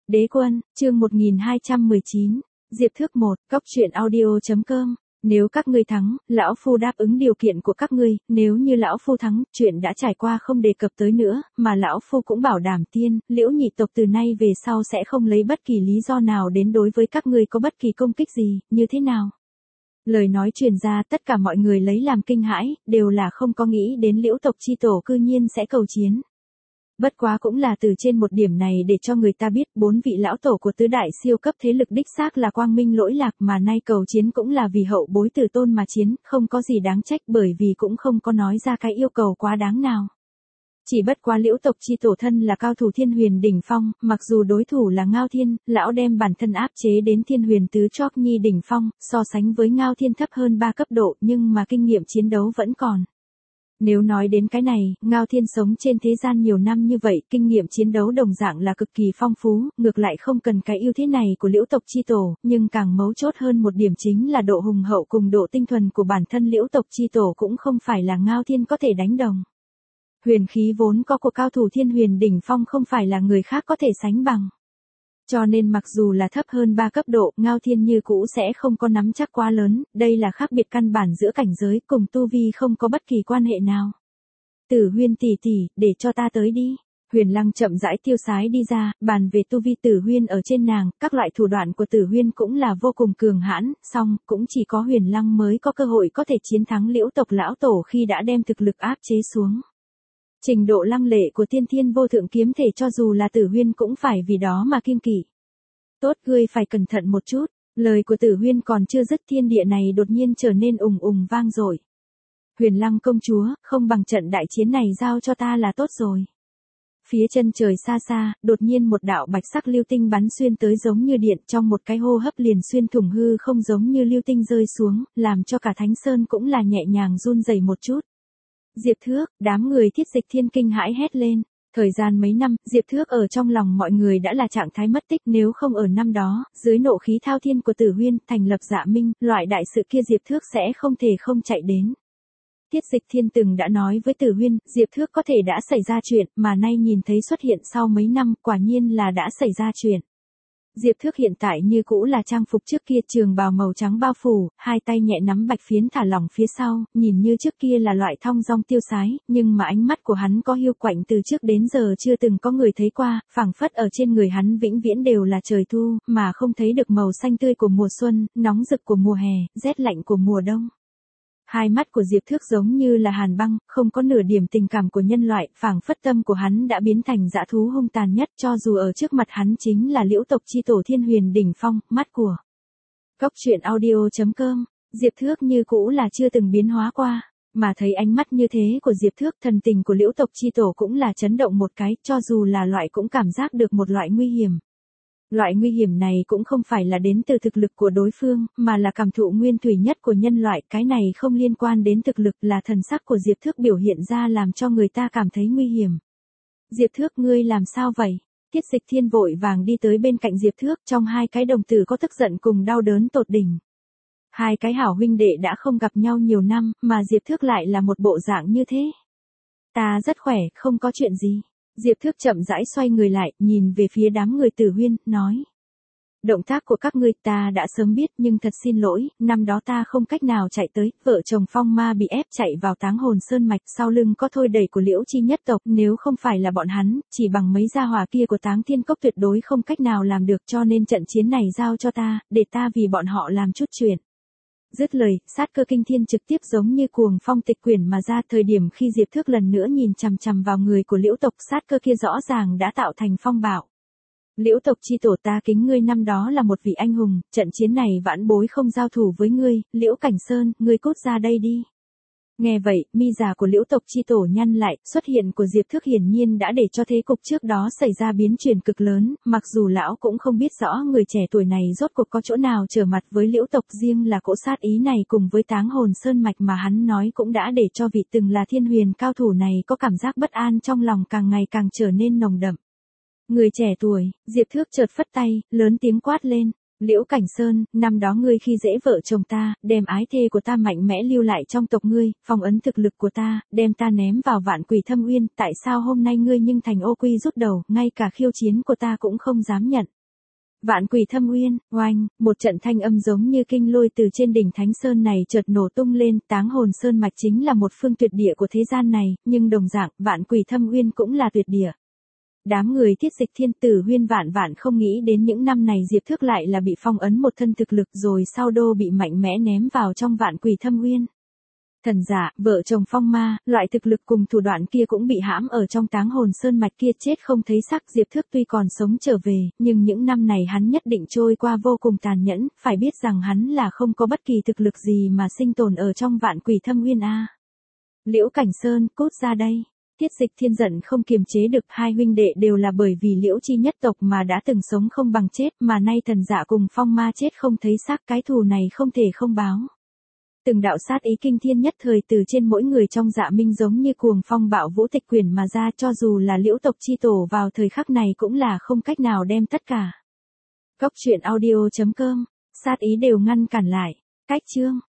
Đế quân, chương 1219, Diệp Thước 1, Cóc truyện audio.com. Nếu các ngươi thắng, lão phu đáp ứng điều kiện của các ngươi, nếu như lão phu thắng, chuyện đã trải qua không đề cập tới nữa, mà lão phu cũng bảo đảm tiên, Liễu nhị tộc từ nay về sau sẽ không lấy bất kỳ lý do nào đến đối với các ngươi có bất kỳ công kích gì, như thế nào? Lời nói truyền ra tất cả mọi người lấy làm kinh hãi, đều là không có nghĩ đến Liễu tộc chi tổ cư nhiên sẽ cầu chiến. Bất quá cũng là từ trên một điểm này để cho người ta biết 4 vị lão tổ của tứ đại siêu cấp thế lực đích xác là quang minh lỗi lạc mà nay cầu chiến cũng là vì hậu bối tử tôn mà chiến, không có gì đáng trách bởi vì cũng không có nói ra cái yêu cầu quá đáng nào. Chỉ bất quá Liễu tộc chi tổ thân là cao thủ Thiên Huyền đỉnh phong, mặc dù đối thủ là Ngao Thiên, lão đem bản thân áp chế đến Thiên Huyền tứ chóp nhi đỉnh phong, so sánh với Ngao Thiên thấp hơn 3 cấp độ nhưng mà kinh nghiệm chiến đấu vẫn còn. Nếu nói đến cái này, Ngao Thiên sống trên thế gian nhiều năm như vậy, kinh nghiệm chiến đấu đồng dạng là cực kỳ phong phú, ngược lại không cần cái ưu thế này của Liễu tộc chi tổ, nhưng càng mấu chốt hơn một điểm chính là độ hùng hậu cùng độ tinh thuần của bản thân Liễu tộc chi tổ cũng không phải là Ngao Thiên có thể đánh đồng. Huyền khí vốn có của cao thủ Thiên Huyền đỉnh phong không phải là người khác có thể sánh bằng. Cho nên mặc dù là thấp hơn 3 cấp độ, Ngao Thiên như cũ sẽ không có nắm chắc quá lớn, đây là khác biệt căn bản giữa cảnh giới cùng tu vi không có bất kỳ quan hệ nào. Tử Huyên tỷ tỷ, để cho ta tới đi. Huyền Lăng chậm rãi tiêu sái đi ra, bàn về tu vi Tử Huyên ở trên nàng, các loại thủ đoạn của Tử Huyên cũng là vô cùng cường hãn, song cũng chỉ có Huyền Lăng mới có cơ hội có thể chiến thắng Liễu tộc lão tổ khi đã đem thực lực áp chế xuống. Trình độ lăng lệ của tiên thiên vô thượng kiếm thể cho dù là Tử Huyên cũng phải vì đó mà kiêng kỵ. Tốt, ngươi phải cẩn thận một chút, lời của Tử Huyên còn chưa dứt thiên địa này đột nhiên trở nên ùng ùng vang dội. Huyền Lăng công chúa, không bằng trận đại chiến này giao cho ta là tốt rồi. Phía chân trời xa xa, đột nhiên một đạo bạch sắc lưu tinh bắn xuyên tới giống như điện, trong một cái hô hấp liền xuyên thủng hư không giống như lưu tinh rơi xuống, làm cho cả Thánh Sơn cũng là nhẹ nhàng run rẩy một chút. Diệp Thước, đám người Thiết Dịch Thiên kinh hãi hét lên. Thời gian mấy năm, Diệp Thước ở trong lòng mọi người đã là trạng thái mất tích, nếu không ở năm đó, dưới nộ khí thao thiên của Tử Huyên, thành lập Dạ Minh, loại đại sự kia Diệp Thước sẽ không thể không chạy đến. Thiết Dịch Thiên từng đã nói với Tử Huyên, Diệp Thước có thể đã xảy ra chuyện, mà nay nhìn thấy xuất hiện sau mấy năm, quả nhiên là đã xảy ra chuyện. Diệp Thước hiện tại như cũ là trang phục trước kia, trường bào màu trắng bao phủ, hai tay nhẹ nắm bạch phiến thả lỏng phía sau, nhìn như trước kia là loại thong dong tiêu sái, nhưng mà ánh mắt của hắn có hiu quạnh từ trước đến giờ chưa từng có người thấy qua, phảng phất ở trên người hắn vĩnh viễn đều là trời thu, mà không thấy được màu xanh tươi của mùa xuân, nóng rực của mùa hè, rét lạnh của mùa đông. Hai mắt của Diệp Thước giống như là hàn băng, không có nửa điểm tình cảm của nhân loại, phảng phất tâm của hắn đã biến thành dã thú hung tàn nhất, cho dù ở trước mặt hắn chính là Liễu tộc chi tổ Thiên Huyền đỉnh phong, mắt của Cóc truyện audio.com, Diệp Thước như cũ là chưa từng biến hóa qua, mà thấy ánh mắt như thế của Diệp Thước, thần tình của Liễu tộc chi tổ cũng là chấn động một cái, cho dù là loại cũng cảm giác được một loại nguy hiểm. Loại nguy hiểm này cũng không phải là đến từ thực lực của đối phương, mà là cảm thụ nguyên thủy nhất của nhân loại, cái này không liên quan đến thực lực, là thần sắc của Diệp Thước biểu hiện ra làm cho người ta cảm thấy nguy hiểm. Diệp Thước, ngươi làm sao vậy? Thiết Dịch Thiên vội vàng đi tới bên cạnh Diệp Thước, trong hai cái đồng tử có tức giận cùng đau đớn tột đỉnh. Hai cái hảo huynh đệ đã không gặp nhau nhiều năm, mà Diệp Thước lại là một bộ dạng như thế. Ta rất khỏe, không có chuyện gì. Diệp Thước chậm rãi xoay người lại, nhìn về phía đám người Tử Huyên, nói. Động tác của các ngươi ta đã sớm biết, nhưng thật xin lỗi, năm đó ta không cách nào chạy tới, vợ chồng Phong Ma bị ép chạy vào Táng Hồn Sơn Mạch, sau lưng có thôi đẩy của Liễu chi nhất tộc, nếu không phải là bọn hắn, chỉ bằng mấy gia hỏa kia của Táng Thiên Cốc tuyệt đối không cách nào làm được, cho nên trận chiến này giao cho ta, để ta vì bọn họ làm chút chuyện. Dứt lời, sát cơ kinh thiên trực tiếp giống như cuồng phong tịch quyển mà ra, thời điểm khi Diệp Thước lần nữa nhìn chằm chằm vào người của Liễu tộc, sát cơ kia rõ ràng đã tạo thành phong bạo. Liễu tộc chi tổ, ta kính ngươi năm đó là một vị anh hùng, trận chiến này vãn bối không giao thủ với ngươi, Liễu Cảnh Sơn, ngươi cút ra đây đi. Nghe vậy, mi già của Liễu tộc chi tổ nhăn lại, xuất hiện của Diệp Thước hiển nhiên đã để cho thế cục trước đó xảy ra biến chuyển cực lớn, mặc dù lão cũng không biết rõ người trẻ tuổi này rốt cuộc có chỗ nào trở mặt với Liễu tộc, riêng là cỗ sát ý này cùng với Táng Hồn Sơn Mạch mà hắn nói cũng đã để cho vị từng là Thiên Huyền cao thủ này có cảm giác bất an trong lòng càng ngày càng trở nên nồng đậm. Người trẻ tuổi, Diệp Thước chợt phất tay, lớn tiếng quát lên. Liễu Cảnh Sơn, năm đó ngươi khi dễ vợ chồng ta, đem ái thê của ta mạnh mẽ lưu lại trong tộc ngươi, phong ấn thực lực của ta, đem ta ném vào Vạn Quỷ Thâm Uyên, tại sao hôm nay ngươi nhưng thành ô quy rút đầu, ngay cả khiêu chiến của ta cũng không dám nhận. Vạn Quỷ Thâm Uyên, oanh, một trận thanh âm giống như kinh lôi từ trên đỉnh Thánh Sơn này chợt nổ tung lên, Táng Hồn Sơn mạch chính là một phương tuyệt địa của thế gian này, nhưng đồng dạng, Vạn Quỷ Thâm Uyên cũng là tuyệt địa. Đám người Thiết Dịch Thiên Tử Huyên vạn vạn không nghĩ đến những năm này Diệp Thước lại là bị phong ấn một thân thực lực rồi sau đô bị mạnh mẽ ném vào trong Vạn Quỷ Thâm Uyên. Thần giả, vợ chồng phong ma, loại thực lực cùng thủ đoạn kia cũng bị hãm ở trong Táng Hồn Sơn mạch kia chết không thấy xác. Diệp Thước tuy còn sống trở về, nhưng những năm này hắn nhất định trôi qua vô cùng tàn nhẫn, phải biết rằng hắn là không có bất kỳ thực lực gì mà sinh tồn ở trong Vạn Quỷ Thâm Uyên a. Liễu Cảnh Sơn, cút ra đây. Thiết Dịch Thiên giận không kiềm chế được, hai huynh đệ đều là bởi vì Liễu Chi nhất tộc mà đã từng sống không bằng chết, mà nay thần dạ cùng phong ma chết không thấy xác, cái thù này không thể không báo. Từng đạo sát ý kinh thiên nhất thời từ trên mỗi người trong Dạ Minh giống như cuồng phong bạo vũ tịch quyển mà ra, cho dù là Liễu tộc chi tổ vào thời khắc này cũng là không cách nào đem tất cả. Góc truyện audio.com, sát ý đều ngăn cản lại. Cách chương